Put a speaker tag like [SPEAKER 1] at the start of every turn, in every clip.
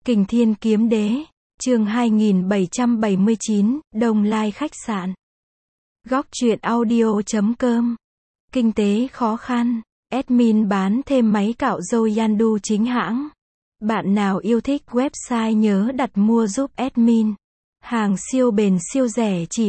[SPEAKER 1] Kình Thiên Kiếm Đế, chương 2779, Đông Lai khách sạn. Góc truyện audio.com. Kinh tế khó khăn, admin bán thêm máy cạo râu Yandu chính hãng. Bạn nào yêu thích website nhớ đặt mua giúp admin. Hàng siêu bền siêu rẻ chỉ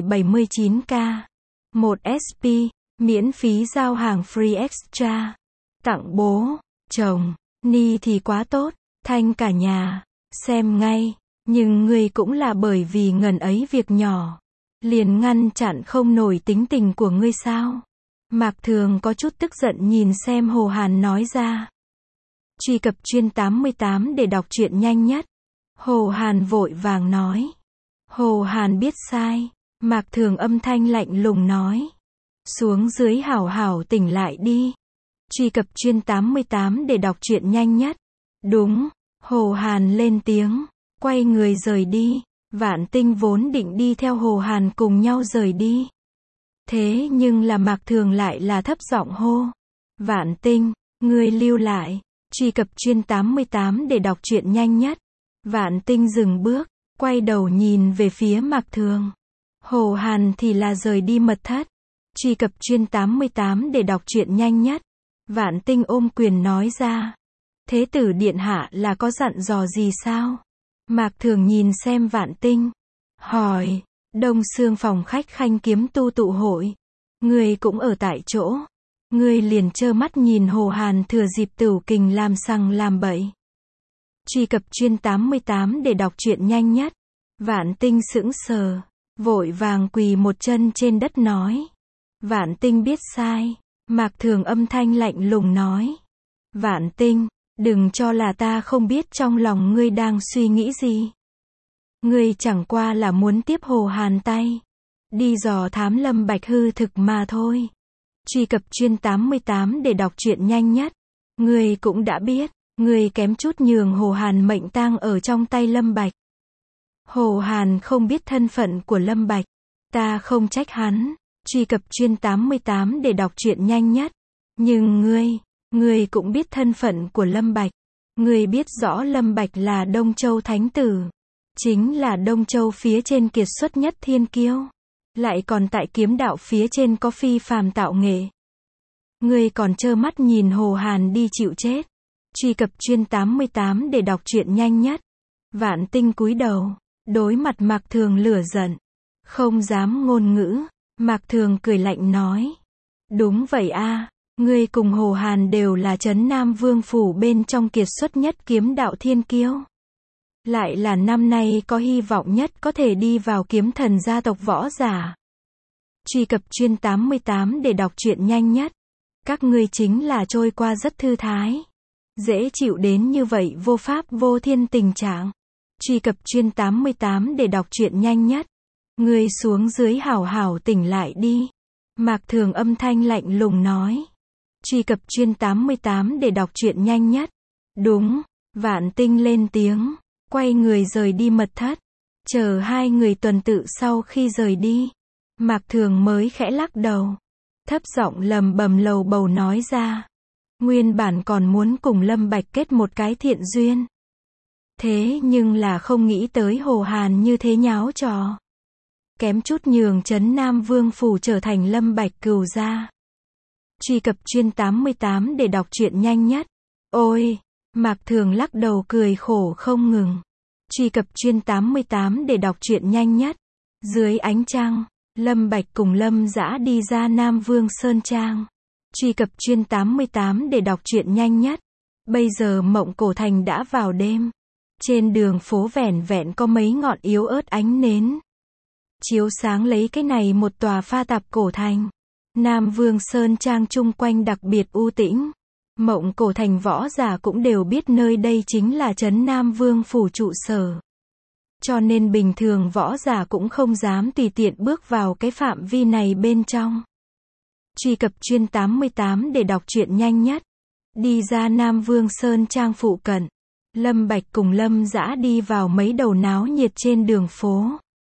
[SPEAKER 1] 79k. 1 SP, miễn phí giao hàng free extra. Tặng bố, chồng, ni thì quá tốt, thanh cả nhà. Xem ngay, nhưng người cũng là bởi vì ngần ấy việc nhỏ, liền ngăn chặn không nổi tính tình của ngươi sao? Mạc Thường có chút tức giận nhìn xem Hồ Hàn nói ra. Truy cập chuyên 88 để đọc truyện nhanh nhất. Hồ Hàn vội vàng nói. Hồ Hàn biết sai. Mạc Thường âm thanh lạnh lùng nói. Xuống dưới hảo hảo tỉnh lại đi. Truy cập chuyên 88 để đọc truyện nhanh nhất. Đúng. Hồ Hàn lên tiếng, quay người rời đi. Vạn Tinh vốn định đi theo Hồ Hàn cùng nhau rời đi. Thế nhưng là Mạc Thường lại là thấp giọng hô. Vạn Tinh, ngươi lưu lại. Truy cập chuyên 88 để đọc truyện nhanh nhất. Vạn Tinh dừng bước, quay đầu nhìn về phía Mạc Thường. Hồ Hàn thì là rời đi mật thất. Truy cập chuyên 88 để đọc truyện nhanh nhất. Vạn Tinh ôm quyền nói ra. Thế tử điện hạ là có dặn dò gì sao? Mạc Thường nhìn xem Vạn Tinh. Hỏi, Đông Xương phòng khách Khanh Kiếm Tu tụ hội. Ngươi cũng ở tại chỗ. Ngươi liền trơ mắt nhìn Hồ Hàn thừa dịp Tửu Kình làm sằng làm bậy. Truy cập chuyên 88 để đọc truyện nhanh nhất. Vạn Tinh sững sờ, vội vàng quỳ một chân trên đất nói. Vạn Tinh biết sai. Mạc Thường âm thanh lạnh lùng nói. Vạn Tinh, đừng cho là ta không biết trong lòng ngươi đang suy nghĩ gì. Ngươi chẳng qua là muốn tiếp Hồ Hàn tay. Đi dò thám Lâm Bạch hư thực mà thôi. Truy cập chuyên 88 để đọc truyện nhanh nhất. Ngươi cũng đã biết, ngươi kém chút nhường Hồ Hàn mệnh tang ở trong tay Lâm Bạch. Hồ Hàn không biết thân phận của Lâm Bạch. Ta không trách hắn. Truy cập chuyên 88 để đọc truyện nhanh nhất. Nhưng ngươi cũng biết thân phận của Lâm Bạch. Ngươi biết rõ Lâm Bạch là Đông Châu Thánh Tử. Chính là Đông Châu phía trên kiệt xuất nhất thiên kiêu. Lại còn tại kiếm đạo phía trên có phi phàm tạo nghệ. Ngươi còn trơ mắt nhìn Hồ Hàn đi chịu chết. Truy cập chuyên 88 để đọc truyện nhanh nhất. Vạn Tinh cúi đầu, đối mặt Mạc Thường lửa giận. Không dám ngôn ngữ. Mạc Thường cười lạnh nói. Đúng vậy a, ngươi cùng Hồ Hàn đều là Trấn Nam Vương phủ bên trong kiệt xuất nhất kiếm đạo thiên kiêu. Lại là năm nay có hy vọng nhất có thể đi vào kiếm thần gia tộc võ giả. Truy cập chuyên 88 để đọc truyện nhanh nhất. Các ngươi chính là trôi qua rất thư thái. Dễ chịu đến như vậy vô pháp vô thiên tình trạng. Truy cập chuyên 88 để đọc truyện nhanh nhất. Ngươi xuống dưới hảo hảo tỉnh lại đi. Mạc Thường âm thanh lạnh lùng nói. Truy cập chuyên 88 để đọc truyện nhanh nhất. Đúng. Vạn Tinh lên tiếng, quay người rời đi mật thất. Chờ hai người tuần tự sau khi rời đi, Mạc Thường mới khẽ lắc đầu, thấp giọng lầm bầm lầu bầu nói ra. Nguyên bản còn muốn cùng Lâm Bạch kết một cái thiện duyên. Thế nhưng là không nghĩ tới Hồ Hàn như thế nháo trò. Kém chút nhường Trấn Nam Vương phủ trở thành Lâm Bạch cừu gia. Truy cập chuyên 88 để đọc truyện nhanh nhất. Ôi, Mạc Thường lắc đầu cười khổ không ngừng. Truy cập chuyên 88 để đọc truyện nhanh nhất. Dưới ánh trăng, Lâm Bạch cùng Lâm Dã đi ra Nam Vương Sơn Trang. Truy cập chuyên 88 để đọc truyện nhanh nhất. Bây giờ Mộng Cổ Thành đã vào đêm. Trên đường phố vẻn vẹn có mấy ngọn yếu ớt ánh nến. Chiếu sáng lấy cái này một tòa pha tạp cổ thành. Nam Vương Sơn Trang chung quanh đặc biệt u tĩnh. Mộng Cổ Thành võ giả cũng đều biết nơi đây chính là Trấn Nam Vương phủ trụ sở. Cho nên bình thường võ giả cũng không dám tùy tiện bước vào cái phạm vi này bên trong. Truy cập chuyên 88 để đọc truyện nhanh nhất. Đi ra Nam Vương Sơn Trang phụ cận. Lâm Bạch cùng Lâm Dã đi vào mấy đầu náo nhiệt trên đường phố.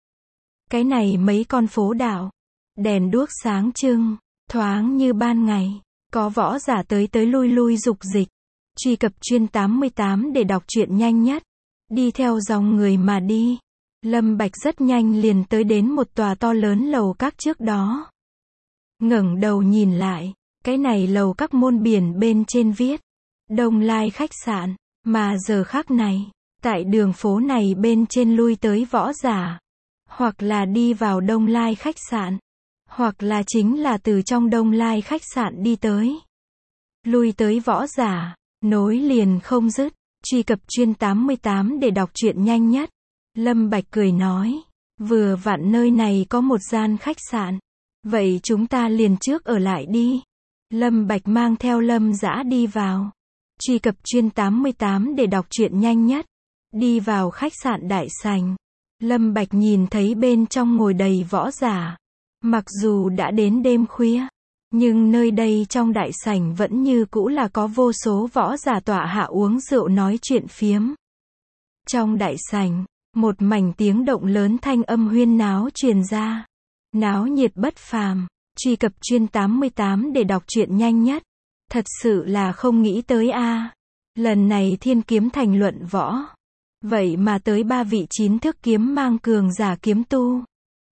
[SPEAKER 1] Cái này mấy con phố đạo. Đèn đuốc sáng trưng, thoáng như ban ngày. Có võ giả tới lui lui dục dịch. Truy cập chuyên 88 để đọc truyện nhanh nhất. đi theo dòng người mà đi. Lâm Bạch rất nhanh liền tới đến một tòa to lớn lầu các trước đó. Ngẩng đầu nhìn lại, cái này lầu các môn biển bên trên viết Đông Lai khách sạn, mà giờ khắc này, tại đường phố này bên trên lui tới võ giả, hoặc là đi vào Đông Lai khách sạn, hoặc là chính là từ trong Đông Lai khách sạn đi tới. Lui tới võ giả, nối liền không dứt, truy cập chuyên 88 để đọc truyện nhanh nhất. Lâm Bạch cười nói, vừa vặn nơi này có một gian khách sạn, vậy chúng ta liền trước ở lại đi. Lâm Bạch mang theo Lâm Dã đi vào. Truy cập chuyên 88 để đọc truyện nhanh nhất. Đi vào khách sạn đại sảnh. Lâm Bạch nhìn thấy bên trong ngồi đầy võ giả. Mặc dù đã đến đêm khuya, nhưng nơi đây trong đại sảnh vẫn như cũ là có vô số võ giả tọa hạ uống rượu nói chuyện phiếm. Trong đại sảnh, một mảnh tiếng động lớn thanh âm huyên náo truyền ra. Náo nhiệt bất phàm. Truy cập chuyên 88 để đọc truyện nhanh nhất. Thật sự là không nghĩ tới a. Lần này Thiên Kiếm Thành luận võ, vậy mà tới 3 vị 9 thước kiếm mang cường giả kiếm tu.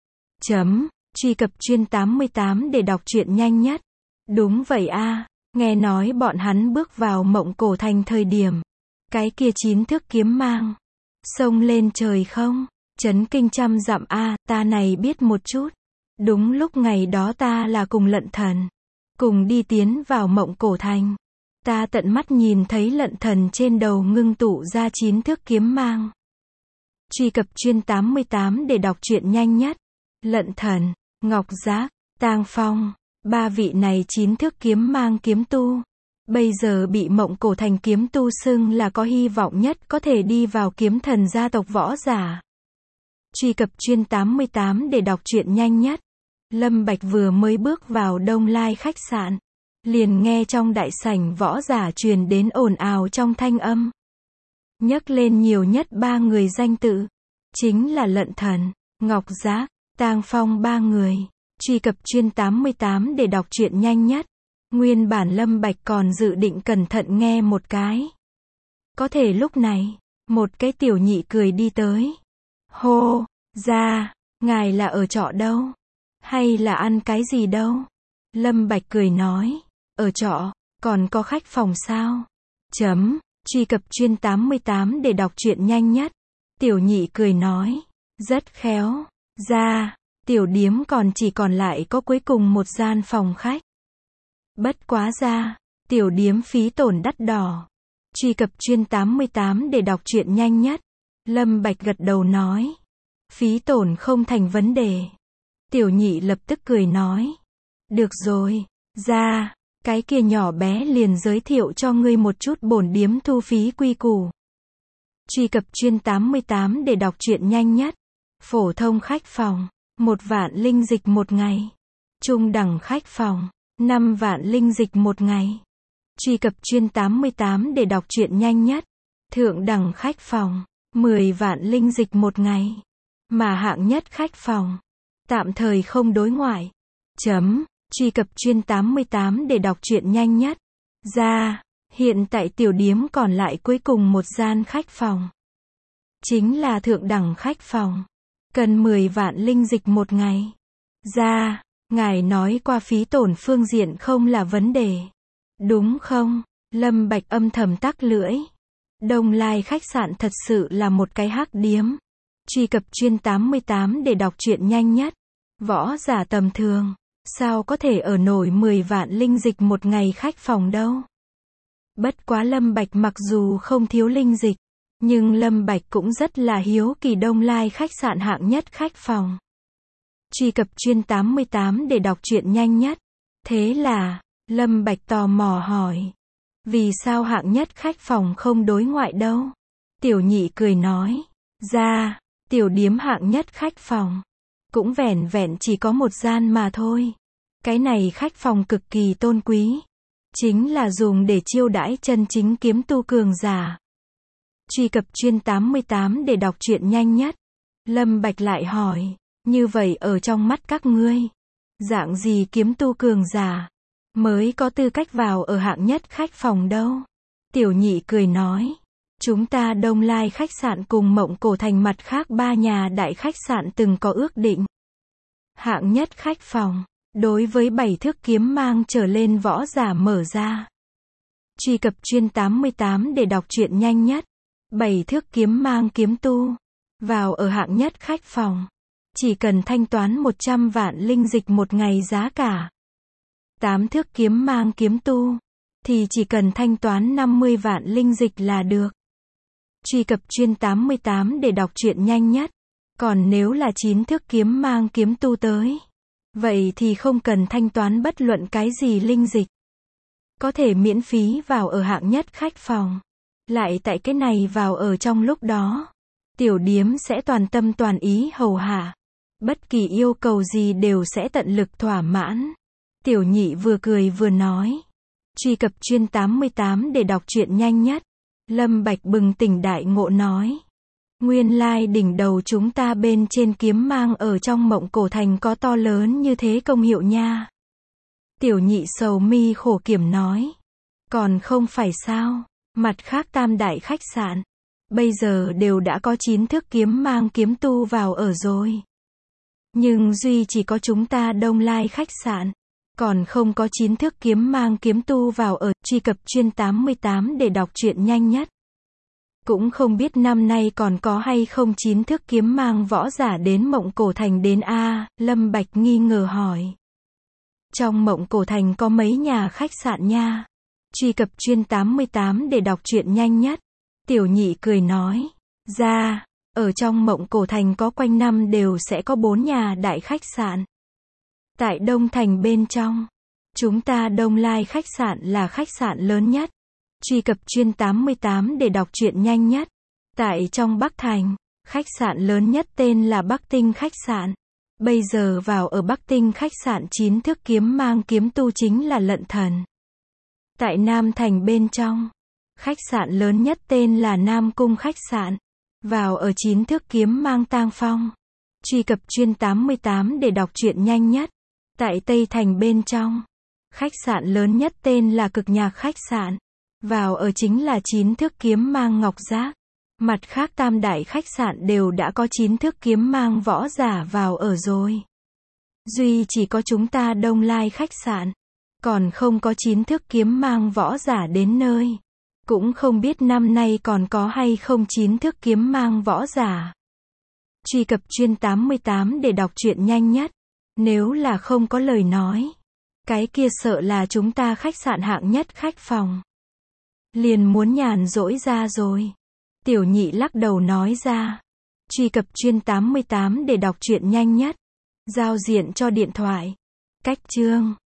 [SPEAKER 1] Truy cập chuyên 88 để đọc truyện nhanh nhất. Đúng vậy a, nghe nói bọn hắn bước vào Mộng Cổ Thành thời điểm, cái kia 9 thước kiếm mang xông lên trời không, chấn kinh trăm dặm a, ta này biết một chút. Đúng lúc ngày đó ta là cùng Lận Thần cùng đi tiến vào Mộng Cổ Thành. Ta tận mắt nhìn thấy Lận Thần trên đầu ngưng tụ ra 9 thước kiếm mang. Truy cập chuyên 88 để đọc truyện nhanh nhất. Lận Thần, Ngọc Giác, Tang Phong, 3 vị này 9 thước kiếm mang kiếm tu, bây giờ bị Mộng Cổ Thành kiếm tu xưng là có hy vọng nhất có thể đi vào kiếm thần gia tộc võ giả. Truy cập chuyên 88 để đọc truyện nhanh nhất. Lâm Bạch vừa mới bước vào Đông Lai khách sạn, liền nghe trong đại sảnh võ giả truyền đến ồn ào trong thanh âm. Nhắc lên nhiều nhất 3 người danh tự, chính là Lận Thần, Ngọc Giác, Tang Phong 3 người. Truy cập chuyên 88 để đọc truyện nhanh nhất. Nguyên bản Lâm Bạch còn dự định cẩn thận nghe một cái. Có thể lúc này, một cái tiểu nhị cười đi tới. Hô, ra, ngài là ở trọ đâu? Hay là ăn cái gì đâu? Lâm Bạch cười nói, ở trọ, còn có khách phòng sao? Truy cập chuyên 88 để đọc truyện nhanh nhất. Tiểu nhị cười nói, rất khéo, ra, tiểu điếm còn chỉ còn lại có cuối cùng một gian phòng khách. Bất quá ra, tiểu điếm phí tổn đắt đỏ. Truy cập chuyên 88 để đọc truyện nhanh nhất. Lâm Bạch gật đầu nói, phí tổn không thành vấn đề. Tiểu nhị lập tức cười nói, được rồi, ra, cái kia nhỏ bé liền giới thiệu cho ngươi một chút bổn điếm thu phí quy củ. Truy cập chuyên 88 để đọc truyện nhanh nhất. Phổ thông khách phòng, 1 vạn linh dịch một ngày. Trung đẳng khách phòng, 5 vạn linh dịch một ngày. Truy cập chuyên 88 để đọc truyện nhanh nhất. Thượng đẳng khách phòng, 10 vạn linh dịch một ngày. Mà hạng nhất khách phòng, tạm thời không đối ngoại. Truy cập chuyên 88 để đọc truyện nhanh nhất. Ra, hiện tại tiểu điếm còn lại cuối cùng một gian khách phòng. Chính là thượng đẳng khách phòng. Cần 10 vạn linh dịch một ngày. Ra, ngài nói qua phí tổn phương diện không là vấn đề. Đúng không? Lâm Bạch âm thầm tắc lưỡi. Đông Lai khách sạn thật sự là một cái hắc điếm. Truy cập chuyên 88 để đọc truyện nhanh nhất. Võ giả tầm thường, sao có thể ở nổi 10 vạn linh dịch một ngày khách phòng đâu. Bất quá Lâm Bạch mặc dù không thiếu linh dịch, nhưng Lâm Bạch cũng rất là hiếu kỳ Đông Lai khách sạn hạng nhất khách phòng. Truy cập chuyên 88 để đọc truyện nhanh nhất. Thế là, Lâm Bạch tò mò hỏi, vì sao hạng nhất khách phòng không đối ngoại đâu? Tiểu nhị cười nói, ra, tiểu điếm hạng nhất khách phòng, cũng vẻn vẹn chỉ có một gian mà thôi. Cái này khách phòng cực kỳ tôn quý, chính là dùng để chiêu đãi chân chính kiếm tu cường giả. Truy cập chuyên 88 để đọc truyện nhanh nhất. Lâm Bạch lại hỏi, như vậy ở trong mắt các ngươi, dạng gì kiếm tu cường giả mới có tư cách vào ở hạng nhất khách phòng đâu? Tiểu nhị cười nói, Chúng ta Đông Lai khách sạn cùng Mộng Cổ Thành mặt khác 3 nhà đại khách sạn từng có ước định. Hạng nhất khách phòng, đối với 7 thước kiếm mang trở lên võ giả mở ra. Truy cập chuyên 88 để đọc truyện nhanh nhất. 7 thước kiếm mang kiếm tu. Vào ở hạng nhất khách phòng. Chỉ cần thanh toán 100 vạn linh dịch một ngày giá cả. 8 thước kiếm mang kiếm tu. Thì chỉ cần thanh toán 50 vạn linh dịch là được. Truy cập chuyên 88 để đọc truyện nhanh nhất. Còn nếu là 9 thước kiếm mang kiếm tu tới. Vậy thì không cần thanh toán bất luận cái gì linh dịch. Có thể miễn phí vào ở hạng nhất khách phòng. Lại tại cái này vào ở trong lúc đó. Tiểu điếm sẽ toàn tâm toàn ý hầu hạ. Bất kỳ yêu cầu gì đều sẽ tận lực thỏa mãn. Tiểu nhị vừa cười vừa nói. Truy cập chuyên 88 để đọc truyện nhanh nhất. Lâm Bạch bừng tỉnh đại ngộ nói. Nguyên lai đỉnh đầu chúng ta bên trên kiếm mang ở trong Mộng Cổ Thành có to lớn như thế công hiệu nha. Tiểu nhị sầu mi khổ kiểm nói. Còn không phải sao, mặt khác tam đại khách sạn. Bây giờ đều đã có 9 thước kiếm mang kiếm tu vào ở rồi. Nhưng duy chỉ có chúng ta Đông Lai khách sạn. Còn không có 9 thước kiếm mang kiếm tu vào ở. Truy cập chuyên 88 để đọc truyện nhanh nhất. Cũng không biết năm nay còn có hay không 9 thước kiếm mang võ giả đến Mộng Cổ Thành đến a. Lâm Bạch nghi ngờ hỏi. Trong Mộng Cổ Thành có mấy nhà khách sạn nha. Truy cập chuyên 88 để đọc truyện nhanh nhất. Tiểu nhị cười nói. Ra, ở trong Mộng Cổ Thành có quanh năm đều sẽ có 4 nhà đại khách sạn. Tại Đông Thành bên trong, chúng ta Đông Lai khách sạn là khách sạn lớn nhất. Truy cập chuyên 88 để đọc truyện nhanh nhất. Tại trong Bắc Thành, khách sạn lớn nhất tên là Bắc Tinh khách sạn. Bây giờ vào ở Bắc Tinh khách sạn 9 thước kiếm mang kiếm tu chính là Lận Thần. Tại Nam Thành bên trong, khách sạn lớn nhất tên là Nam Cung khách sạn. Vào ở 9 thước kiếm mang Tang Phong. Truy cập chuyên 88 để đọc truyện nhanh nhất. Tại Tây Thành bên trong, khách sạn lớn nhất tên là Cực Nhạc khách sạn. Vào ở chính là 9 thước kiếm mang Ngọc Giác. Mặt khác tam đại khách sạn đều đã có 9 thước kiếm mang võ giả vào ở rồi. Duy chỉ có chúng ta Đông Lai khách sạn. Còn không có 9 thước kiếm mang võ giả đến nơi. Cũng không biết năm nay còn có hay không 9 thước kiếm mang võ giả. Truy cập chuyên 88 để đọc truyện nhanh nhất. Nếu là không có lời nói. Cái kia sợ là chúng ta khách sạn hạng nhất khách phòng. Liền muốn nhàn rỗi ra rồi. Tiểu nhị lắc đầu nói ra. Truy cập chuyên 88 để đọc truyện nhanh nhất. Giao diện cho điện thoại. Cách chương.